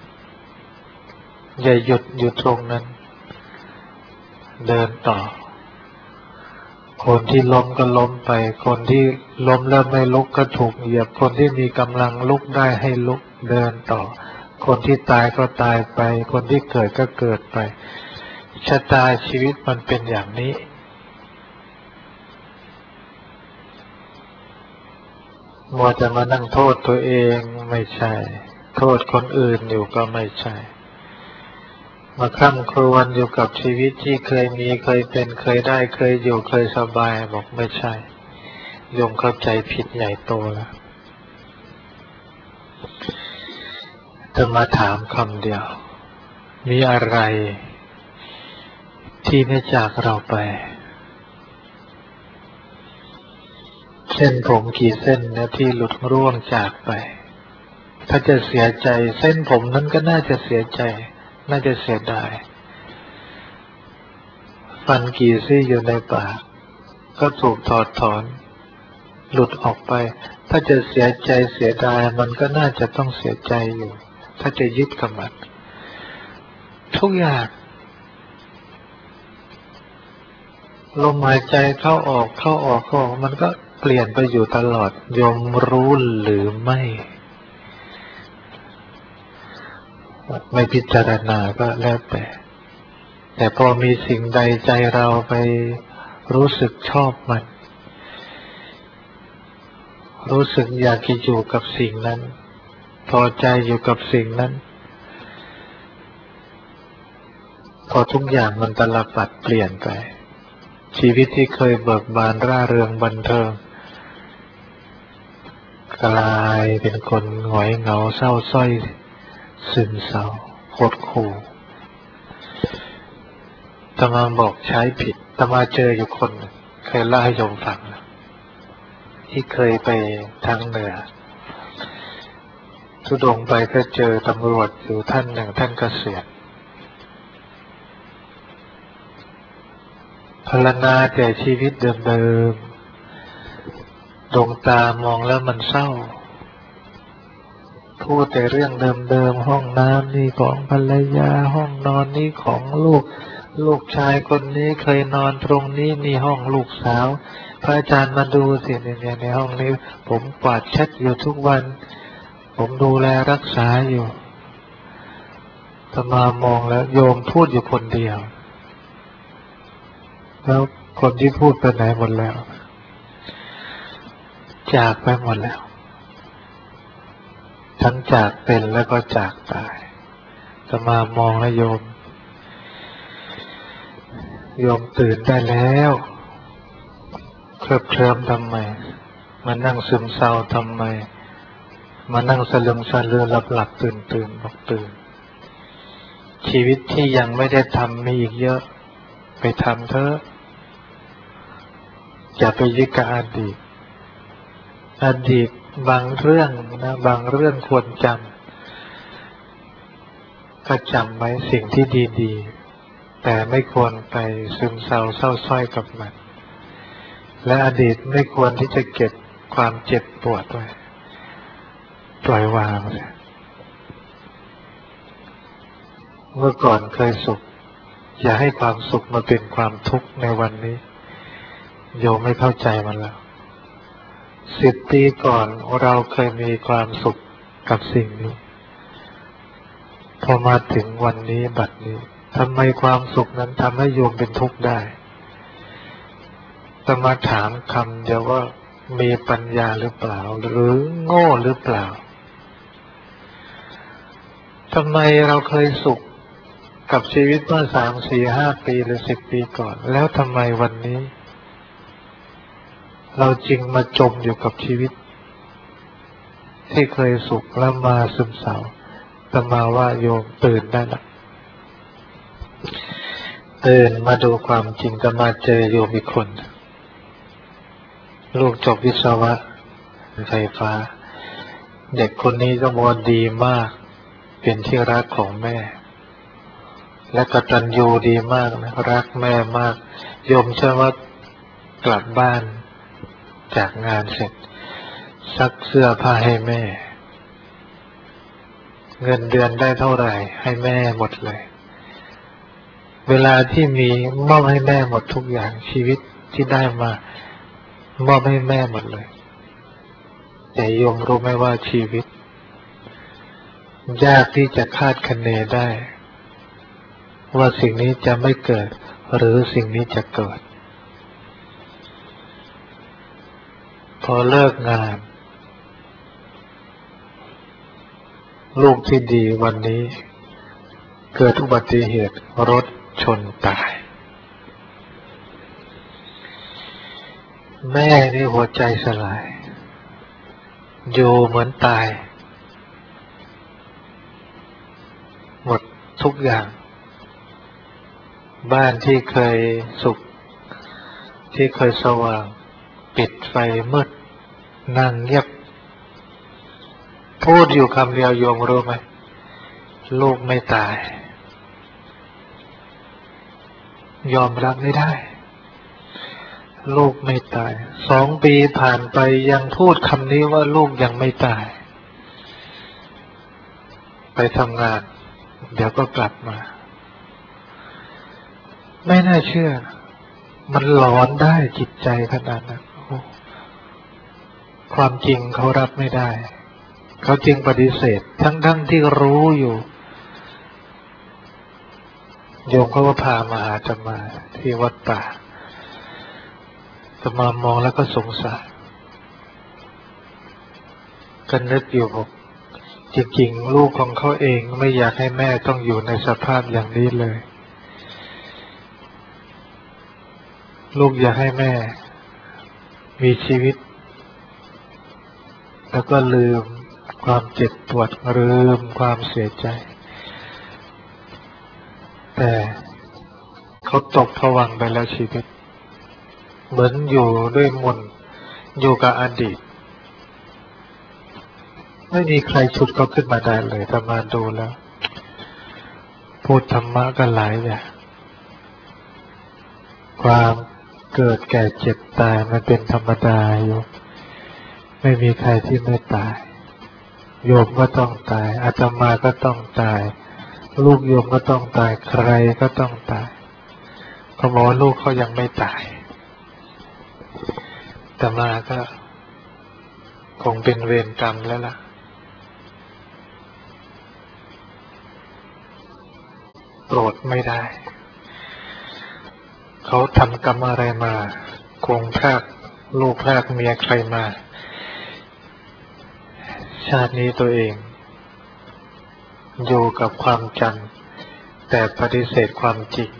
A: อย่าหยุดอยู่ตรงนั้นเดินต่อคนที่ล้มก็ล้มไปคนที่ล้มแล้วไม่ลุกก็ถูกเหยียบคนที่มีกำลังลุกได้ให้ลุกเดินต่อคนที่ตายก็ตายไปคนที่เกิดก็เกิดไปชะตาชีวิตมันเป็นอย่างนี้มัวจะมานั่งโทษตัวเองไม่ใช่โทษคนอื่นอยู่ก็ไม่ใช่มาคร่ำครวญอยู่กับชีวิตที่เคยมีเคยเป็นเคยได้เคยอยู่เคยสบายบอกไม่ใช่โยมเข้าใจผิดใหญ่โตแล้วจะมาถามคำเดียวมีอะไรที่ไม่จากเราไปเส้นผมกี่เส้นนะที่หลุดร่วงจากไปถ้าจะเสียใจเส้นผมนั้นก็น่าจะเสียใจน่าจะเสียดายฟันกี่ซี่อยู่ในปากก็ถูกถอดถอนหลุดออกไปถ้าจะเสียใจเสียดายมันก็น่าจะต้องเสียใจอยู่ถ้าจะยึดกับมันทุกอย่างลมหายใจเข้าออกเข้าออกเข้าออกมันก็เปลี่ยนไปอยู่ตลอดโยมรู้หรือไม่ไม่พิจารณาก็แล้วแต่แต่พอมีสิ่งใดใจเราไปรู้สึกชอบมันรู้สึกอยากจะอยู่กับสิ่งนั้นพอใจอยู่กับสิ่งนั้นพอทุกอย่างมันตลปัดเปลี่ยนไปชีวิตที่เคยเบิกบานร่าเริงบันเทิงกลายเป็นคนหงอยเหงาเศร้าส้อยซึมเศร้าหดหู่ตมาบอกใช้ผิดตมาเจออยู่คนเคยเล่าให้โยมฟังที่เคยไปทางเหนือทุดงไปก็เจอตำรวจอยู่ท่านหนึ่งท่านเกษียณพรรณนาแต่ชีวิตเดิมๆดวงตามองแล้วมันเศร้าพูดแต่เรื่องเดิมๆห้องน้ำนี่ของภรรยาห้องนอนนี่ของลูกลูกชายคนนี้เคยนอนตรงนี้นี่ห้องลูกสาวพระอาจารย์มาดูสิเนี่ยในห้องนี้ผมกวาดเช็ดอยู่ทุกวันผมดูแลรักษาอยู่ตมามองแล้วโยมพูดอยู่คนเดียวแล้วคนที่พูดไปไหนหมดแล้วจากไปหมดแล้วทั้งจากเป็นแล้วก็จากตายตมามองแล้วโยมโยมตื่นได้แล้วเคลิบเคลิ้มทำไมมานั่งซึมเศร้าทำไมมานั่งสลึมสลือหลับหลับตื่นตื่นบอกตื่นชีวิตที่ยังไม่ได้ทำมีอีกเยอะไปทำเถอะอย่าไปยึดกับอดีตอดีตบางเรื่องนะบางเรื่องควรจำก็จำไว้สิ่งที่ดีๆแต่ไม่ควรไปซึมเศร้าเศร้าส้อยกับมันและอดีตไม่ควรที่จะเก็บความเจ็บปวดไว้ปล่อยวางเลยเมื่อก่อนเคยสุขอย่าให้ความสุขมาเป็นความทุกข์ในวันนี้โยมไม่เข้าใจมันแล้วสิบปีก่อนเราเคยมีความสุขกับสิ่งนี้พอมาถึงวันนี้บัดนี้ทำไมความสุขนั้นทำให้โยมเป็นทุกข์ได้จะมาถามคำเดียวว่ามีปัญญาหรือเปล่าหรือโง่หรือเปล่าทำไมเราเคยสุขกับชีวิตเมื่อสามสี่ห้าปีหรือสิบปีก่อนแล้วทำไมวันนี้เราจึงมาจมอยู่กับชีวิตที่เคยสุขแล้วมาซึมเศร้าแต่มาว่าโยมตื่นได้ละตื่นมาดูความจริงก็มาเจอโยมอีกคนลูกจบวิศวะไฟฟ้าเด็กคนนี้ก็บอกดีมากเป็นที่รักของแม่และกตัญญูดีมากนะรักแม่มากโยมเชื่อว่ากลับบ้านจากงานเสร็จซักเสื้อผ้าให้แม่เงินเดือนได้เท่าไหร่ให้แม่หมดเลยเวลาที่มีมอบให้แม่หมดทุกอย่างชีวิตที่ได้มามอบให้แม่หมดเลยแต่โยมรู้ไหมว่าชีวิตยากที่จะคาดคะเนได้ว่าสิ่งนี้จะไม่เกิดหรือสิ่งนี้จะเกิดพอเลิกงานลูกที่ดีวันนี้เกิดอุบัติเหตุรถชนตายแม่นี่หัวใจสลายอยู่เหมือนตายหมดทุกอย่างบ้านที่เคยสุขที่เคยสว่างปิดไฟมืดนั่งเงียบพูดอยู่คำเดียวโยมรู้ไหมลูกไม่ตายยอมรับไม่ได้ลูกไม่ตายสองปีผ่านไปยังพูดคำนี้ว่าลูกยังไม่ตายไปทำงานเดี๋ยวก็กลับมาไม่น่าเชื่อมันหลอนได้จิตใจขนาดนั้นความจริงเขารับไม่ได้เขาจึงปฏิเสธทั้งๆที่รู้อยู่โยมเขาก็พามาหาอาตมาที่วัดป่าอาตมามองแล้วก็สงสารก็นึกอยู่บอกจริงๆลูกของเขาเองไม่อยากให้แม่ต้องอยู่ในสภาพอย่างนี้เลยลูกอยากให้แม่มีชีวิตแล้วก็ลืมความเจ็บปวดลืมความเสียใจแต่เขาตกผวังค์ไปแล้วชีวิตเหมือนอยู่ด้วยมนต์อยู่กับอดีตไม่มีใครฉุดเขาขึ้นมาได้เลยถ้ามาดูแล้วพูดธรรมะกันหลายอย่างความเกิดแก่เจ็บตายมันเป็นธรรมดาอยู่ไม่มีใครที่ไม่ตายโยมก็ต้องตายอาตมาก็ต้องตายลูกโยมก็ต้องตายใครก็ต้องตายเขาบอกว่าลูกเขายังไม่ตายอาตมาก็คงเป็นเวรกรรมแล้วล่ะโกรธไม่ได้เขาทำกรรมอะไรมาคงพรากลูกพรากเมียใครมาชาตินี้ตัวเองอยู่กับความจำแต่ปฏิเสธความจริง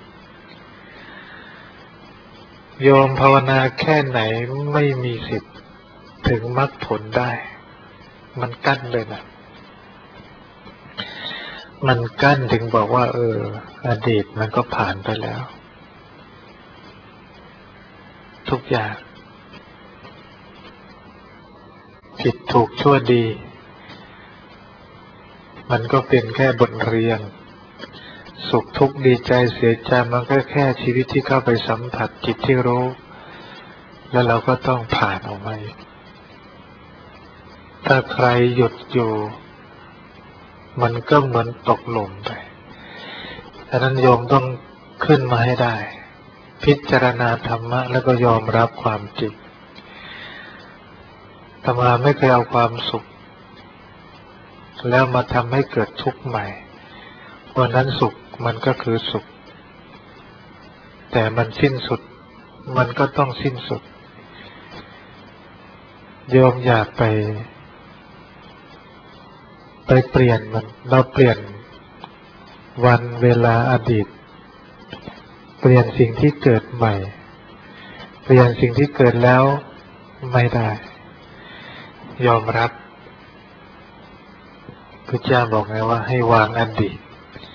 A: โยมภาวนาแค่ไหนไม่มีสิทธิ์ถึงมรรคผลได้มันกั้นเลยนะมันกั้นถึงบอกว่าเอออดีตมันก็ผ่านไปแล้วทุกอย่างผิดถูกชั่วดีมันก็เป็นแค่บทเรียนสุขทุกข์ดีใจเสียใจมันก็แค่ชีวิตที่เข้าไปสัมผัสจิตที่รู้แล้วเราก็ต้องผ่านออกมาถ้าใครหยุดอยู่มันก็เหมือนตกหล่มไปฉะนั้นโยมต้องขึ้นมาให้ได้พิจารณาธรรมะแล้วก็ยอมรับความจริงอาตมาไม่เคยเอาความสุขแล้วมาทำให้เกิดทุกข์ใหม่วันนั้นสุขมันก็คือสุขแต่มันสิ้นสุดมันก็ต้องสิ้นสุดโยมอยากไปไปเปลี่ยนมันเราเปลี่ยนวันเวลาอดีตเปลี่ยนสิ่งที่เกิดใหม่เปลี่ยนสิ่งที่เกิดแล้วไม่ได้ยอมรับพระเจ้าบอกไงว่าให้วางอดีต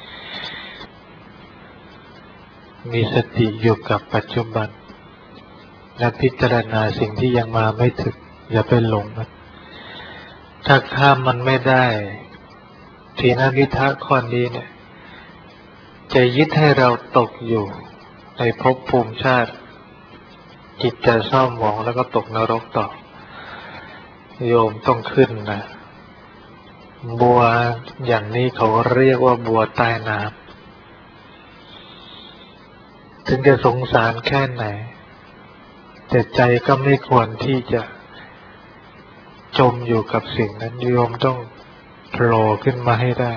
A: มีสติอยู่กับปัจจุบันและพิจารณาสิ่งที่ยังมาไม่ถึงอย่าไปหลงมันถ้าข้ามมันไม่ได้ทีนมิทะข้อนี้เนี่ยจะยึดให้เราตกอยู่ในภพภูมิชาติจิตจะเศร้าหมองแล้วก็ตกนรกต่อโยมต้องขึ้นนะบัวอย่างนี้เขาเรียกว่าบัวใต้น้ำถึงจะสงสารแค่ไหนแต่ใจก็ไม่ควรที่จะจมอยู่กับสิ่งนั้นโยมต้องโผล่ขึ้นมาให้ได้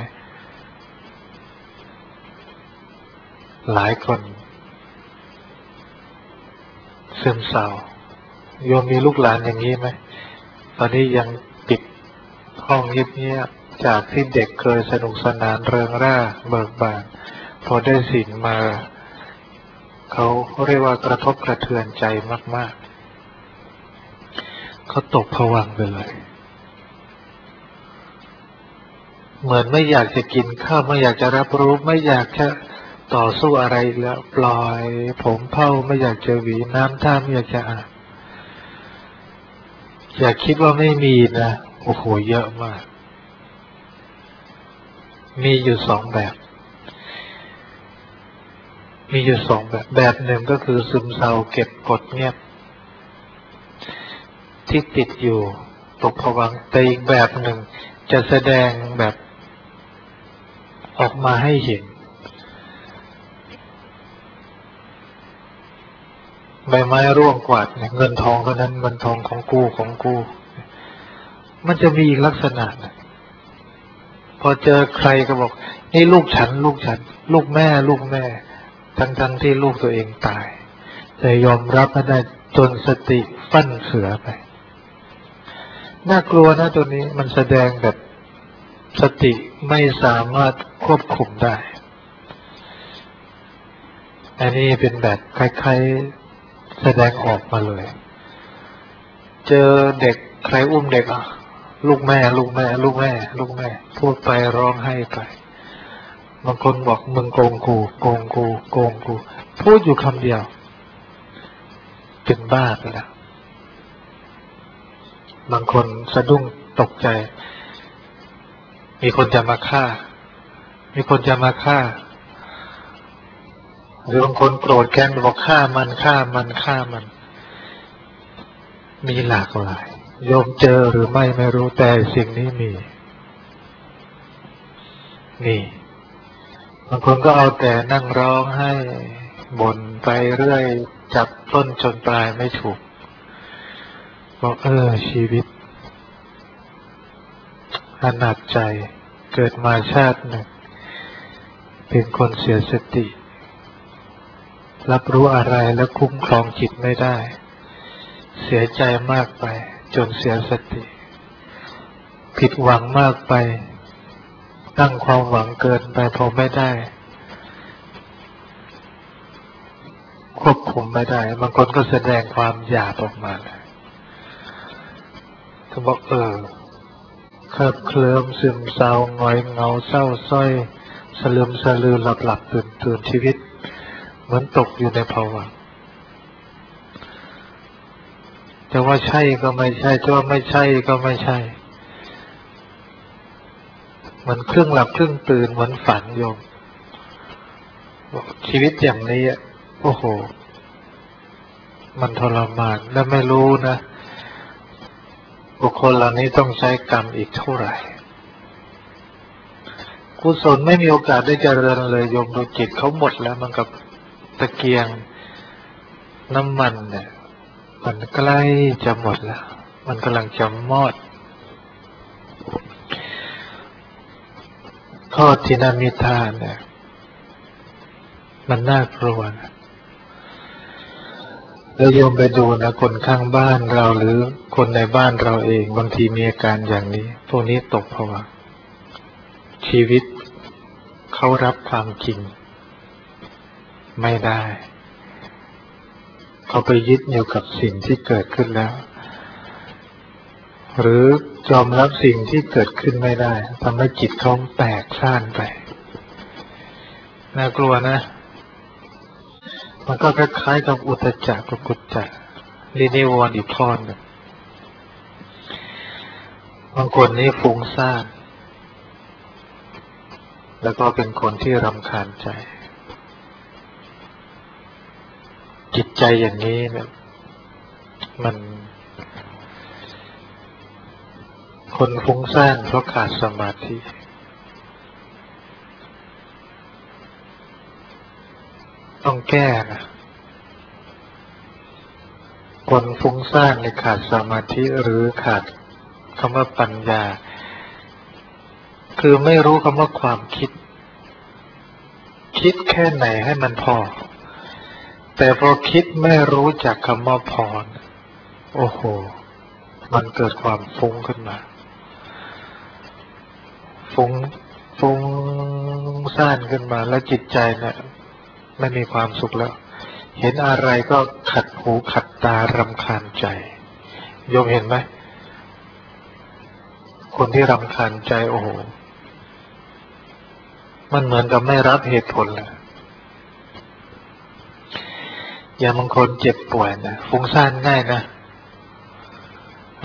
A: หลายคนซึมเศร้าโยมมีลูกหลานอย่างนี้ไหมตอนนี้ยังปิดห้องเงียบๆจากที่เด็กเคยสนุกสนานเริงร่าเบิกบานพอได้ศีลมาเขาเรียกว่ากระทบกระเทือนใจมากๆเขาตกผวังค์ไปเลยเหมือนไม่อยากจะกินข้าวไม่อยากจะรับรู้ไม่อยากจะต่อสู้อะไรอีกแล้วปล่อยผมเผ้าไม่อยากจะหวีน้ำท่าไม่อยากจะอาบอย่าคิดว่าไม่มีนะโอ้โหเยอะมากมีอยู่สองแบบมีอยู่สองแบบแบบหนึ่งก็คือซึมเศร้าเก็บกดเงียบที่ติดอยู่ตกผวังค์แต่อีกแบบหนึ่งจะแสดงแบบออกมาให้เห็นใบไม้ร่วงกวาดเนี่ยเงินทองเท่านั้นเงินทองของกูของกูมันจะมีอีกลักษณะนะพอเจอใครก็บอกนี่ลูกฉันลูกฉันลูกแม่ลูกแม่ทั้งทั้งที่ลูกตัวเองตายแต่ยอมรับไม่ได้จนสติฟั่นเฟือไปน่ากลัวนะตัวนี้มันแสดงแบบสติไม่สามารถควบคุมได้อันนี้เป็นแบบคล้ายๆแสดงออกมาเลยเจอเด็กใครอุ้มเด็กอ่ะลูกแม่ลูกแม่ลูกแม่ลูกแม่พูดไปร้องไห้ไปบางคนบอกมึงโกงกูโกงกูโกงกูพูดอยู่คำเดียวเป็นบ้าไปแล้วบางคนสะดุ้งตกใจมีคนจะมาฆ่ามีคนจะมาฆ่าหรือบางคนโกรธแค้นบอกฆ่ามันฆ่ามันฆ่ามันมีหลากหลายโยมเจอหรือไม่ไม่รู้แต่สิ่งนี้มีนี่บางคนก็เอาแต่นั่งร้องไห้บ่นไปเรื่อยจับต้นจนปลายไม่ถูกบอกเออชีวิตอนาจใจเกิดมาชาติหนึ่งเป็นคนเสียสติรับรู้อะไรแล้วคุ้มครองจิตไม่ได้เสียใจมากไปจนเสียสติผิดหวังมากไปตั้งความหวังเกินไปพอไม่ได้ควบคุมไม่ได้บางคนก็แสดงความหยาบออกมาเลยก็บอกเออเคลิบเคลิ้มซึมเศร้าหงอยเหงาเศร้าส้อยสลืมสลือหลับหลับตื่นตื่นชีวิตเหมือนตกอยู่ในภวังค์แต่ว่าใช่ก็ไม่ใช่แต่ว่าไม่ใช่ก็ไม่ใช่เหมือนครึ่งหลับครึ่งตื่นเหมือนฝันโยมชีวิตอย่างนี้โอ้โหมันทรมานและไม่รู้นะบุคคลเหล่านี้ต้องใช้กรรมอีกเท่าไหร่กุศลไม่มีโอกาสได้เจริญเลยโยมดูจิตเขาหมดแล้วมันกับตะเกียงน้ำมันเนี่ยมันใกล้จะหมดแล้วมันกำลังจะมอดทอดทินามิทานเนี่ยมันน่ากลัวนะแล้วโยมไปดูนะคนข้างบ้านเราหรือคนในบ้านเราเองบางทีมีอาการอย่างนี้พวกนี้ตกภวังค์ชีวิตเขารับความจริงไม่ได้เขาไปยึดอยู่กับสิ่งที่เกิดขึ้นแล้วหรือยอมรับสิ่งที่เกิดขึ้นไม่ได้ทำให้จิตเขาแตกซ่านไปน่ากลัวนะมันก็คล้ายๆกับอุทธัจจะกับกุจจะนี่นิวรณ์อีกข้อหนึ่งบางคนนี่ฟุ้งซ่านแล้วก็เป็นคนที่รำคาญใจจิตใจอย่างนี้เนี่ยมันคนฟุ้งซ่านเพราะขาดสมาธิต้องแก้นะคนฟุ้งซ่านในขาดสมาธิหรือขาดคำว่าปัญญาคือไม่รู้คำว่าความคิดคิดแค่ไหนให้มันพอแต่พอคิดไม่รู้จักคำว่าพอโอ้โหมันเกิดความฟุ้งขึ้นมาฟุ้งฟุ้งซ่านขึ้นมาแล้วจิตใจเนี่ยไม่มีความสุขแล้วเห็นอะไรก็ขัดหูขัดตารำคาญใจโยมเห็นไหมคนที่รำคาญใจโอ้โหมันเหมือนกับไม่รับเหตุผลเลยอย่างบางคนเจ็บป่วยนะฟุ้งซ่านง่ายนะ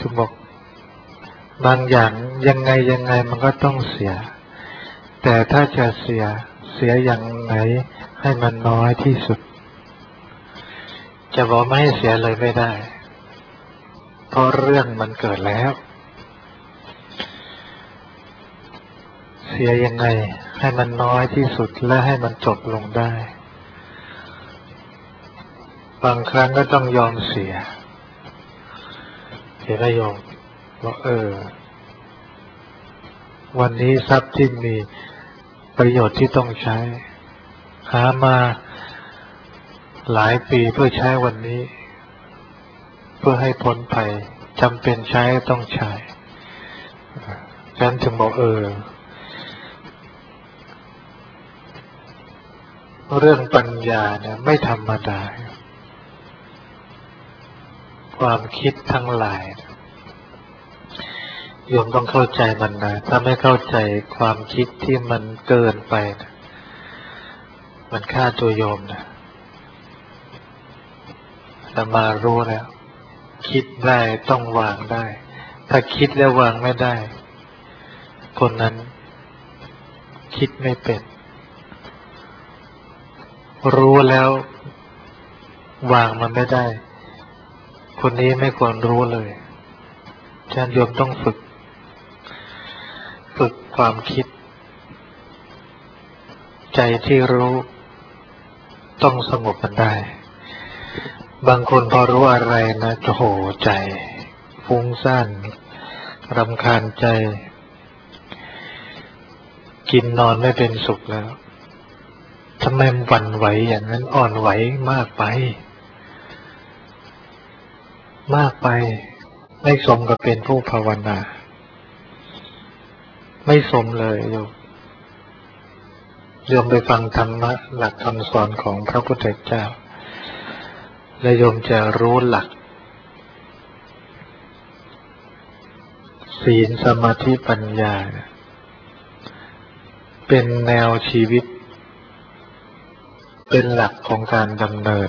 A: ถึงบอกบางอย่างยังไงยังไงมันก็ต้องเสียแต่ถ้าจะเสียเสียอย่างไหนให้มันน้อยที่สุดจะบอกไม่ให้เสียเลยไม่ได้เพราะเรื่องมันเกิดแล้วเสียยังไงให้มันน้อยที่สุดและให้มันจบลงได้บางครั้งก็ต้องยอมเสียเห็นไหมโยมว่าเออวันนี้ทรัพย์ที่มีประโยชน์ที่ต้องใช้หามาหลายปีเพื่อใช้วันนี้เพื่อให้พ้นภัยจำเป็นใช้ต้องใช้ฉันถึงบอกเออเรื่องปัญญาเนี่ยไม่ธรรมดาความคิดทั้งหลายโยมต้องเข้าใจมันนะถ้าไม่เข้าใจความคิดที่มันเกินไปนะมันฆ่าตัวโยมนะแต่มารู้แล้วคิดได้ต้องวางได้ถ้าคิดแล้ววางไม่ได้คนนั้นคิดไม่เป็นรู้แล้ววางมันไม่ได้คนนี้ไม่ควรรู้เลยฉะนั้นโยมต้องฝึกฝึกความคิดใจที่รู้ต้องสงบมันได้บางคนพอรู้อะไรนะโหใจฟุ้งซ่านรำคาญใจกินนอนไม่เป็นสุขแล้วทำไมมันหวั่นไหวอย่างนั้นอ่อนไหวมากไปมากไปไม่สมกับเป็นผู้ภาวนาไม่สมเลยโยมโยมไปฟังธรรมะหลักคำสอนของพระพุทธเจ้าและโยมจะรู้หลักศีลสมาธิปัญญาเป็นแนวชีวิตเป็นหลักของการดำเนิน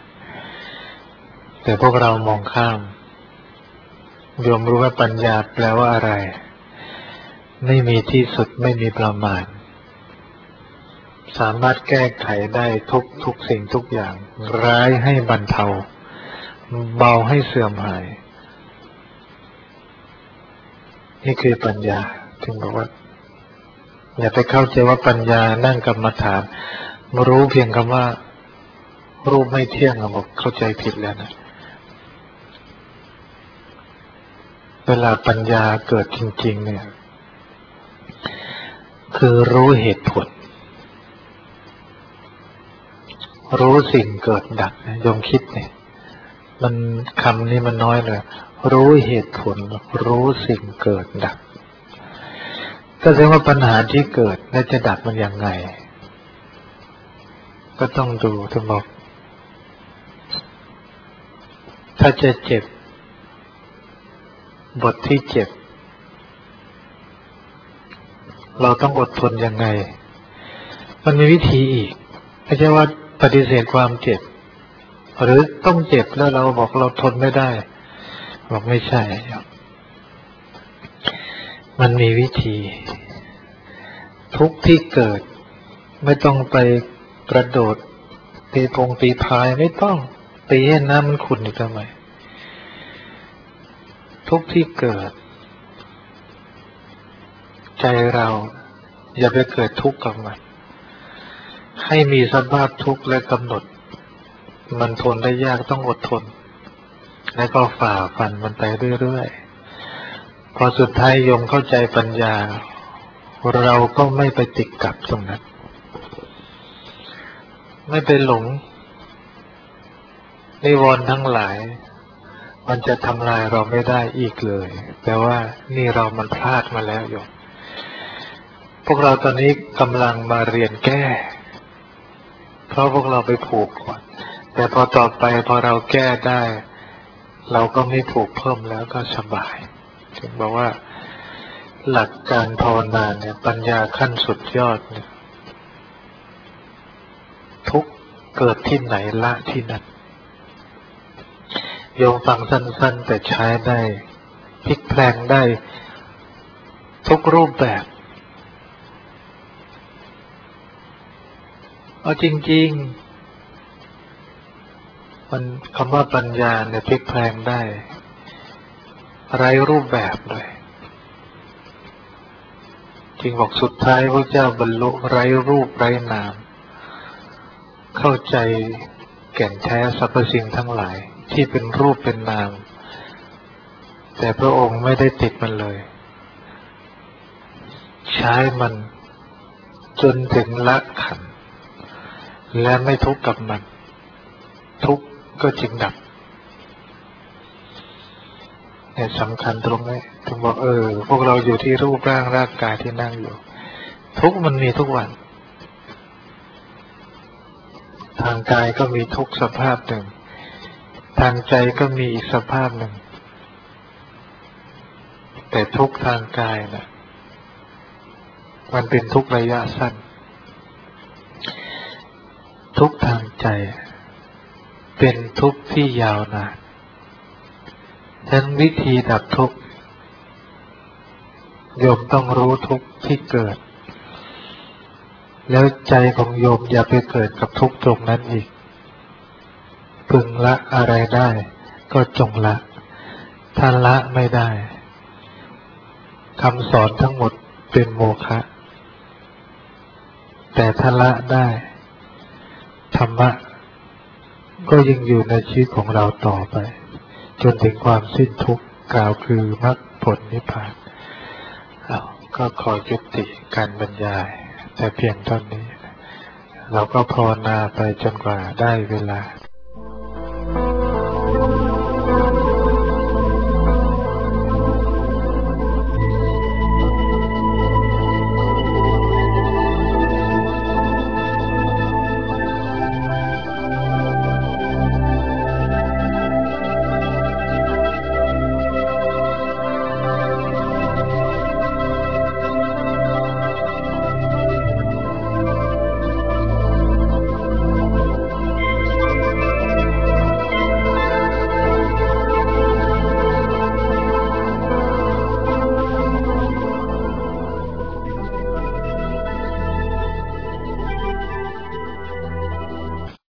A: แต่พวกเรามองข้ามโยมรู้ว่าปัญญาแปลว่าอะไรไม่มีที่สุดไม่มีประมาณสามารถแก้ไขได้ทุกทุกสิ่งทุกอย่างร้ายให้บรรเทาเบาให้เสื่อมหายนี่คือปัญญาถึงบอกว่าอย่าไปเข้าใจว่าปัญญานั่งกรรมฐานมารู้เพียงคำว่ารูปไม่เที่ยงอะบอกเข้าใจผิดแล้วนะเวลาปัญญาเกิดจริงๆเนี่ยคือรู้เหตุผลรู้สิ่งเกิดดับโยมคิดเนี่ยมันคำนี้มันน้อยเลยรู้เหตุผลรู้สิ่งเกิดดับก็แสดงว่าปัญหาที่เกิดและจะดับมันยังไงก็ต้องดูทั้งหมดถ้าจะเจ็บบทที่เจ็บเราต้องอดทนยังไงมันมีวิธีอีกไม่ใช่ว่าปฏิเสธความเจ็บหรือต้องเจ็บแล้วเราบอกเราทนไม่ได้บอกไม่ใช่มันมีวิธีทุกที่เกิดไม่ต้องไปกระโดดตีพงตีพายไม่ต้องตีให้น้ำมันขุ่นอยู่ทำไมทุกที่เกิดใจเราอย่าไปเกิดทุกข์กับมันให้มีสภาพทุกข์และกำหนดมันทนได้ยากต้องอดทนแล้วก็ฝ่าฟันมันไปเรื่อยๆพอสุดท้ายโยมเข้าใจปัญญาเราก็ไม่ไปติดกับตรงนั้นไม่ไปหลงนิวรณ์ทั้งหลายมันจะทำลายเราไม่ได้อีกเลยแต่ว่านี่เรามันพลาดมาแล้วโยมพวกเราตอนนี้กำลังมาเรียนแก้เพราะพวกเราไปผูกก่อนแต่พอต่อไปพอเราแก้ได้เราก็ไม่ผูกเพิ่มแล้วก็สบายถึงบอกว่าหลักการภาวนาเนี่ยปัญญาขั้นสุดยอดเนี่ยทุกเกิดที่ไหนละที่นั่นโยมฟังสั้นๆแต่ใช้ได้พลิกแปลงได้ทุกรูปแบบเอาจริงๆมันคำว่าปัญญาเนี่ยพลิกแปลงได้ไร้รูปแบบเลยจริงบอกสุดท้ายพระเจ้าบรรลุไร้รูปไร้นามเข้าใจแก่นแท้สรรพสิ่งทั้งหลายที่เป็นรูปเป็นนามแต่พระองค์ไม่ได้ติดมันเลยใช้มันจนถึงละขันธ์และไม่ทุกข์กับมันทุกข์ก็จึงดับเนี่ยสำคัญตรงนี้ถึงบอกเออพวกเราอยู่ที่รูปร่างร่างกายที่นั่งอยู่ทุกข์มันมีทุกวันทางกายก็มีทุกข์สภาพหนึ่งทางใจก็มีอีกสภาพหนึ่งแต่ทุกข์ทางกายน่ะมันเป็นทุกข์ระยะสั้นทุกข์ทางใจเป็นทุกข์ที่ยาวนานฉะนั้นวิธีดับทุกข์โยมต้องรู้ทุกข์ที่เกิดแล้วใจของโยมอย่าไปเกิดกับทุกข์ตรงนั้นอีกพึงละอะไรได้ก็จงละถ้าละไม่ได้คำสอนทั้งหมดเป็นโมฆะแต่ถ้าละได้ธรรมะก็ยังอยู่ในชีวิตของเราต่อไปจนถึงความสิ้นทุกข์กล่าวคือมรรคผลนิพพานเอาก็ขอยุติการบรรยายแต่เพียงเท่านี้เราก็ภาวนาไปจนกว่าได้เวลา